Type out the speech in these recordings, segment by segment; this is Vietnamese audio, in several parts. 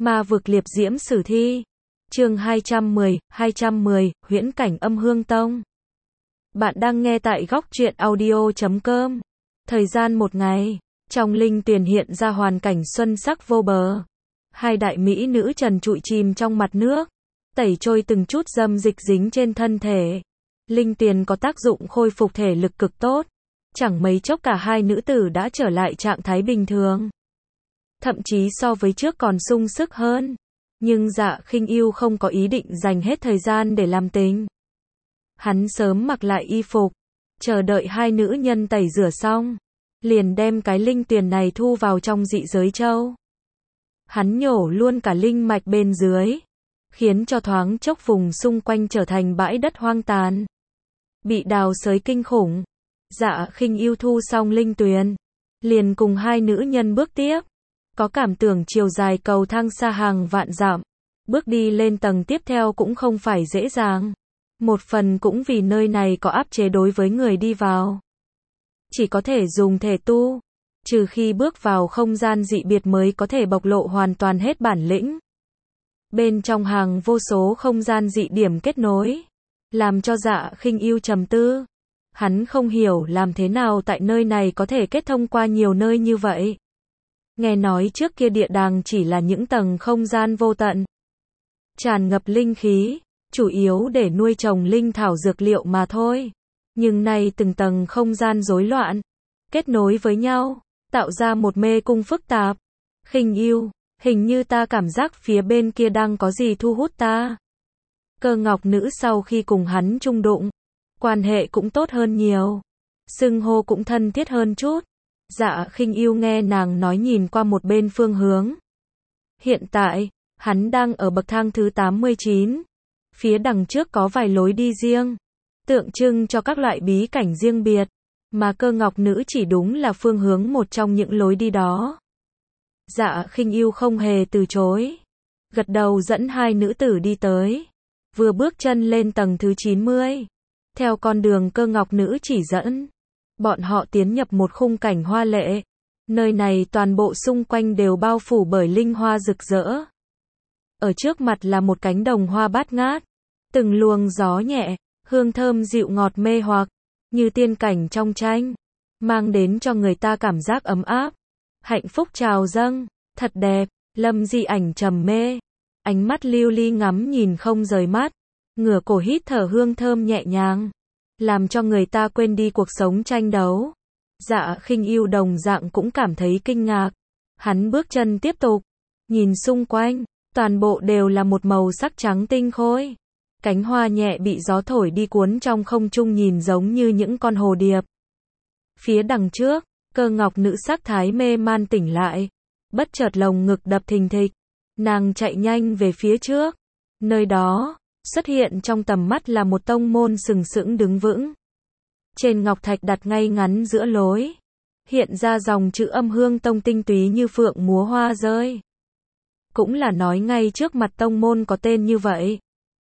Ma vực liệp diễm sử thi. Chương 210, huyễn cảnh âm hương tông. Bạn đang nghe tại góc truyện audio.com. Thời gian một ngày, trong linh tuyền hiện ra hoàn cảnh xuân sắc vô bờ. Hai đại mỹ nữ trần trụi chìm trong mặt nước, tẩy trôi từng chút dâm dịch dính trên thân thể. Linh tuyền có tác dụng khôi phục thể lực cực tốt. Chẳng mấy chốc cả hai nữ tử đã trở lại trạng thái bình thường. Thậm chí so với trước còn sung sức hơn. Nhưng Dạ Khinh Ưu không có ý định dành hết thời gian để làm tình. Hắn sớm mặc lại y phục, chờ đợi hai nữ nhân tẩy rửa xong, liền đem cái linh tuyền này thu vào trong dị giới châu. Hắn nhổ luôn cả linh mạch bên dưới, khiến cho thoáng chốc vùng xung quanh trở thành bãi đất hoang tàn. Bị đào xới kinh khủng. Dạ Khinh Ưu thu xong linh tuyền, liền cùng hai nữ nhân bước tiếp. Có cảm tưởng chiều dài cầu thang xa hàng vạn dặm, bước đi lên tầng tiếp theo cũng không phải dễ dàng. Một phần cũng vì nơi này có áp chế đối với người đi vào. Chỉ có thể dùng thể tu, trừ khi bước vào không gian dị biệt mới có thể bộc lộ hoàn toàn hết bản lĩnh. Bên trong hàng vô số không gian dị điểm kết nối, làm cho Dạ Khinh Ưu trầm tư. Hắn không hiểu làm thế nào tại nơi này có thể kết thông qua nhiều nơi như vậy. Nghe nói trước kia địa đàng chỉ là những tầng không gian vô tận, tràn ngập linh khí, chủ yếu để nuôi trồng linh thảo dược liệu mà thôi. Nhưng nay từng tầng không gian rối loạn, kết nối với nhau, tạo ra một mê cung phức tạp. Khinh Ưu, hình như ta cảm giác phía bên kia đang có gì thu hút ta. Cơ ngọc nữ sau khi cùng hắn chung đụng, quan hệ cũng tốt hơn nhiều, xưng hô cũng thân thiết hơn chút. Dạ Khinh Ưu nghe nàng nói nhìn qua một bên phương hướng. Hiện tại, hắn đang ở bậc thang thứ 89. Phía đằng trước có vài lối đi riêng, tượng trưng cho các loại bí cảnh riêng biệt, mà cơ ngọc nữ chỉ đúng là phương hướng một trong những lối đi đó. Dạ Khinh Ưu không hề từ chối, gật đầu dẫn hai nữ tử đi tới. Vừa bước chân lên tầng thứ 90, theo con đường cơ ngọc nữ chỉ dẫn, bọn họ tiến nhập một khung cảnh hoa lệ. Nơi này toàn bộ xung quanh đều bao phủ bởi linh hoa rực rỡ. Ở trước mặt là một cánh đồng hoa bát ngát, từng luồng gió nhẹ, hương thơm dịu ngọt mê hoặc, như tiên cảnh trong tranh, mang đến cho người ta cảm giác ấm áp, hạnh phúc trào dâng, thật đẹp. Lâm Di Ảnh trầm mê, ánh mắt lưu ly ngắm nhìn không rời mắt, ngửa cổ hít thở hương thơm nhẹ nhàng, làm cho người ta quên đi cuộc sống tranh đấu. Dạ Khinh Ưu đồng dạng cũng cảm thấy kinh ngạc. Hắn bước chân tiếp tục, nhìn xung quanh, toàn bộ đều là một màu sắc trắng tinh khôi. Cánh hoa nhẹ bị gió thổi đi cuốn trong không trung nhìn giống như những con hồ điệp. Phía đằng trước, cơ ngọc nữ sắc thái mê man tỉnh lại, bất chợt lồng ngực đập thình thịch. Nàng chạy nhanh về phía trước. Nơi đó, xuất hiện trong tầm mắt là một tông môn sừng sững đứng vững. Trên ngọc thạch đặt ngay ngắn giữa lối, hiện ra dòng chữ Âm Hương Tông tinh túy như phượng múa hoa rơi. Cũng là nói ngay trước mặt tông môn có tên như vậy.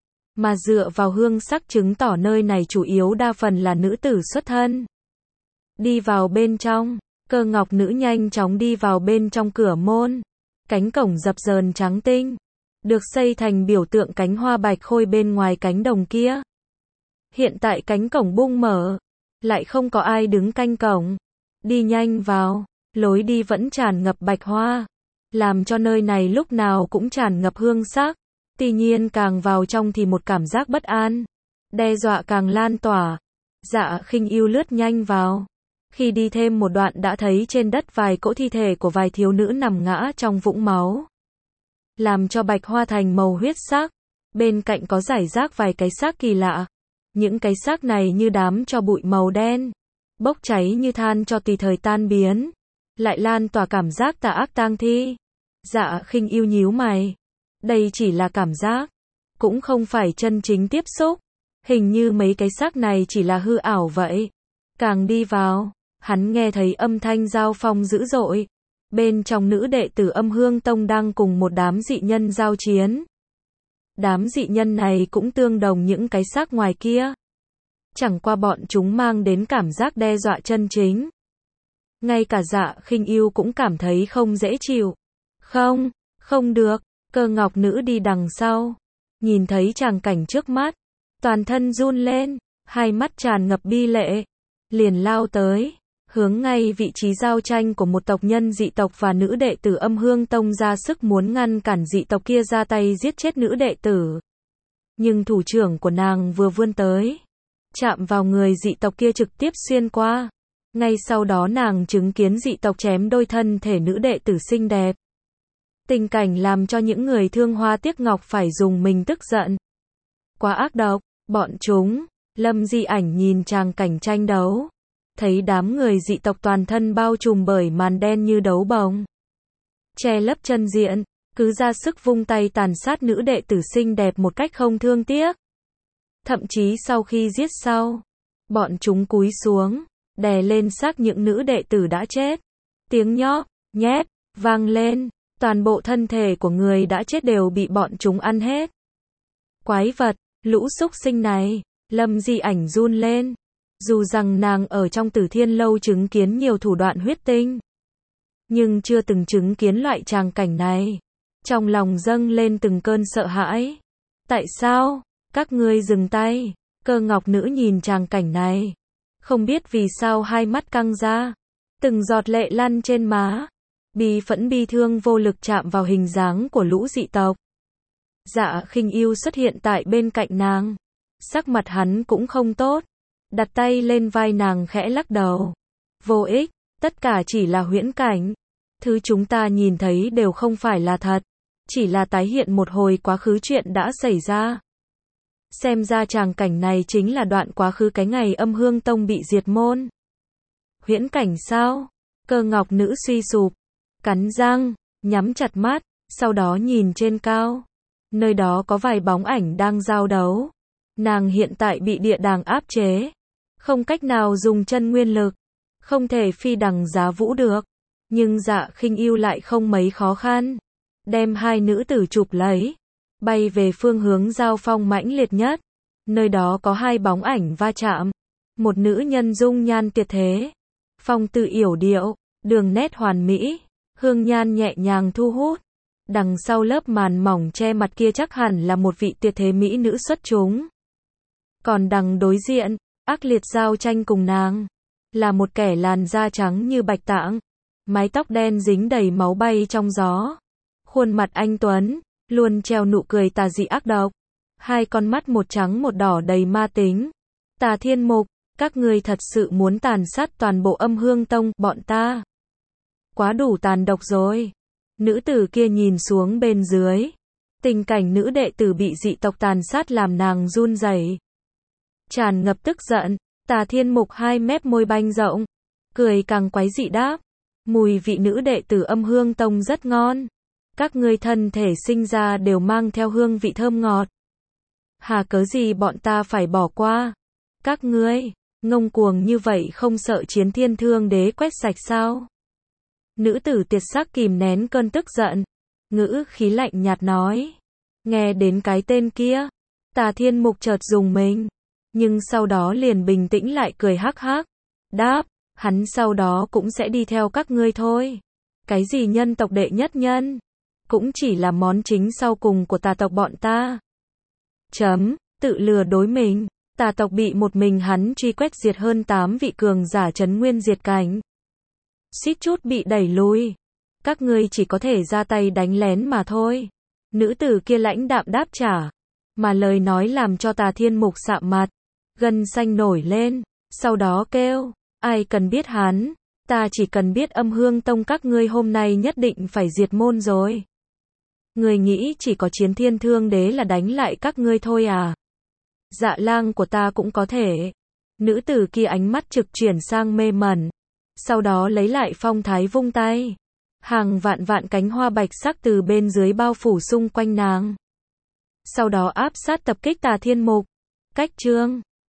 Mà dựa vào hương sắc chứng tỏ nơi này chủ yếu đa phần là nữ tử xuất thân. Đi vào bên trong, cơ ngọc nữ nhanh chóng đi vào bên trong cửa môn. Cánh cổng dập dờn trắng tinh, được xây thành biểu tượng cánh hoa bạch khôi bên ngoài cánh đồng kia. Hiện tại cánh cổng bung mở, lại không có ai đứng canh cổng. Đi nhanh vào, lối đi vẫn tràn ngập bạch hoa, làm cho nơi này lúc nào cũng tràn ngập hương sắc. Tuy nhiên càng vào trong thì một cảm giác bất an, đe dọa càng lan tỏa. Dạ Khinh Ưu lướt nhanh vào. Khi đi thêm một đoạn đã thấy trên đất vài cỗ thi thể của vài thiếu nữ nằm ngã trong vũng máu, làm cho bạch hoa thành màu huyết sắc. Bên cạnh có rải rác vài cái xác kỳ lạ. Những cái xác này như đám tro bụi màu đen, bốc cháy như than cho tùy thời tan biến, lại lan tỏa cảm giác tà ác tang thi. Dạ Khinh Ưu nhíu mày. Đây chỉ là cảm giác, cũng không phải chân chính tiếp xúc. Hình như mấy cái xác này chỉ là hư ảo vậy. Càng đi vào, hắn nghe thấy âm thanh giao phong dữ dội. Bên trong nữ đệ tử Âm Hương Tông đang cùng một đám dị nhân giao chiến. Đám dị nhân này cũng tương đồng những cái xác ngoài kia. Chẳng qua bọn chúng mang đến cảm giác đe dọa chân chính. Ngay cả Dạ Khinh Ưu cũng cảm thấy không dễ chịu. Không được, Cơ ngọc nữ đi đằng sau. Nhìn thấy tràng cảnh trước mắt. Toàn thân run lên. Hai mắt tràn ngập bi lệ. Liền lao tới. Hướng ngay vị trí giao tranh của một tộc nhân dị tộc và nữ đệ tử Âm Hương Tông ra sức muốn ngăn cản dị tộc kia ra tay giết chết nữ đệ tử. Nhưng thủ trưởng của nàng vừa vươn tới. Chạm vào người dị tộc kia trực tiếp xuyên qua. Ngay sau đó nàng chứng kiến dị tộc chém đôi thân thể nữ đệ tử xinh đẹp. Tình cảnh làm cho những người thương hoa tiếc ngọc phải dùng mình tức giận. Quá ác độc, bọn chúng. Lâm Di Ảnh nhìn tràng cảnh tranh đấu. Thấy đám người dị tộc toàn thân bao trùm bởi màn đen như đấu bồng. Che lấp chân diện, cứ ra sức vung tay tàn sát nữ đệ tử xinh đẹp một cách không thương tiếc. Thậm chí sau khi giết sau, bọn chúng cúi xuống, đè lên xác những nữ đệ tử đã chết. Tiếng nhóp, nhép, vang lên, toàn bộ thân thể của người đã chết đều bị bọn chúng ăn hết. Quái vật, lũ súc sinh này, Lâm Di Ảnh run lên. Dù rằng nàng ở trong Tử Thiên Lâu chứng kiến nhiều thủ đoạn huyết tinh, nhưng chưa từng chứng kiến loại tràng cảnh này. Trong lòng dâng lên từng cơn sợ hãi. Tại sao? Các ngươi dừng tay. Cơ ngọc nữ nhìn tràng cảnh này. Không biết vì sao hai mắt căng ra. Từng giọt lệ lăn trên má. Bi phẫn bi thương vô lực chạm vào hình dáng của lũ dị tộc. Dạ Khinh Yêu xuất hiện tại bên cạnh nàng. Sắc mặt hắn cũng không tốt. Đặt tay lên vai nàng khẽ lắc đầu. Vô ích, tất cả chỉ là huyễn cảnh. Thứ chúng ta nhìn thấy đều không phải là thật. Chỉ là tái hiện một hồi quá khứ chuyện đã xảy ra. Xem ra tràng cảnh này chính là đoạn quá khứ cái ngày Âm Hương Tông bị diệt môn. Huyễn cảnh sao? Cơ ngọc nữ suy sụp. Cắn răng, nhắm chặt mắt, sau đó nhìn trên cao. Nơi đó có vài bóng ảnh đang giao đấu. Nàng hiện tại bị địa đàng áp chế. Không cách nào dùng chân nguyên lực. Không thể phi đằng giá vũ được. Nhưng Dạ Khinh Yêu lại không mấy khó khăn. Đem hai nữ tử chụp lấy. Bay về phương hướng giao phong mãnh liệt nhất. Nơi đó có hai bóng ảnh va chạm. Một nữ nhân dung nhan tuyệt thế. Phong tư yểu điệu. Đường nét hoàn mỹ. Hương nhan nhẹ nhàng thu hút. Đằng sau lớp màn mỏng che mặt kia chắc hẳn là một vị tuyệt thế mỹ nữ xuất chúng. Còn đằng đối diện, ác liệt giao tranh cùng nàng, là một kẻ làn da trắng như bạch tạng, mái tóc đen dính đầy máu bay trong gió, khuôn mặt anh tuấn, luôn treo nụ cười tà dị ác độc, hai con mắt một trắng một đỏ đầy ma tính. Tà Thiên Mục, các ngươi thật sự muốn tàn sát toàn bộ Âm Hương Tông bọn ta? Quá đủ tàn độc rồi. Nữ tử kia nhìn xuống bên dưới, tình cảnh nữ đệ tử bị dị tộc tàn sát làm nàng run rẩy. Tràn ngập tức giận, Tà Thiên Mục hai mép môi banh rộng, cười càng quái dị đáp. Mùi vị nữ đệ tử Âm Hương Tông rất ngon. Các ngươi thân thể sinh ra đều mang theo hương vị thơm ngọt. Hà cớ gì bọn ta phải bỏ qua? Các ngươi, ngông cuồng như vậy không sợ Chiến Thiên Thương Đế quét sạch sao? Nữ tử tiệt sắc kìm nén cơn tức giận. Ngữ khí lạnh nhạt nói. Nghe đến cái tên kia, Tà Thiên Mục chợt rùng mình. Nhưng sau đó liền bình tĩnh lại cười hắc hắc. Đáp, hắn sau đó cũng sẽ đi theo các ngươi thôi. Cái gì nhân tộc đệ nhất nhân? Cũng chỉ là món chính sau cùng của tà tộc bọn ta. Tự lừa đối mình. Tà tộc bị một mình hắn truy quét diệt hơn 8 vị cường giả trấn nguyên diệt cảnh. Suýt chút bị đẩy lui. Các ngươi chỉ có thể ra tay đánh lén mà thôi. Nữ tử kia lãnh đạm đáp trả. Mà lời nói làm cho Tà Thiên Mục sạm mặt. Gân xanh nổi lên. Sau đó kêu. Ai cần biết hắn. Ta chỉ cần biết Âm Hương Tông các ngươi hôm nay nhất định phải diệt môn rồi. Người nghĩ chỉ có Chiến Thiên Thương Đế là đánh lại các ngươi thôi à? Dạ lang của ta cũng có thể. Nữ tử kia ánh mắt trực chuyển sang mê mẩn. Sau đó lấy lại phong thái vung tay. Hàng vạn vạn cánh hoa bạch sắc từ bên dưới bao phủ xung quanh nàng. Sau đó áp sát tập kích Tà Thiên Mục. Cách chương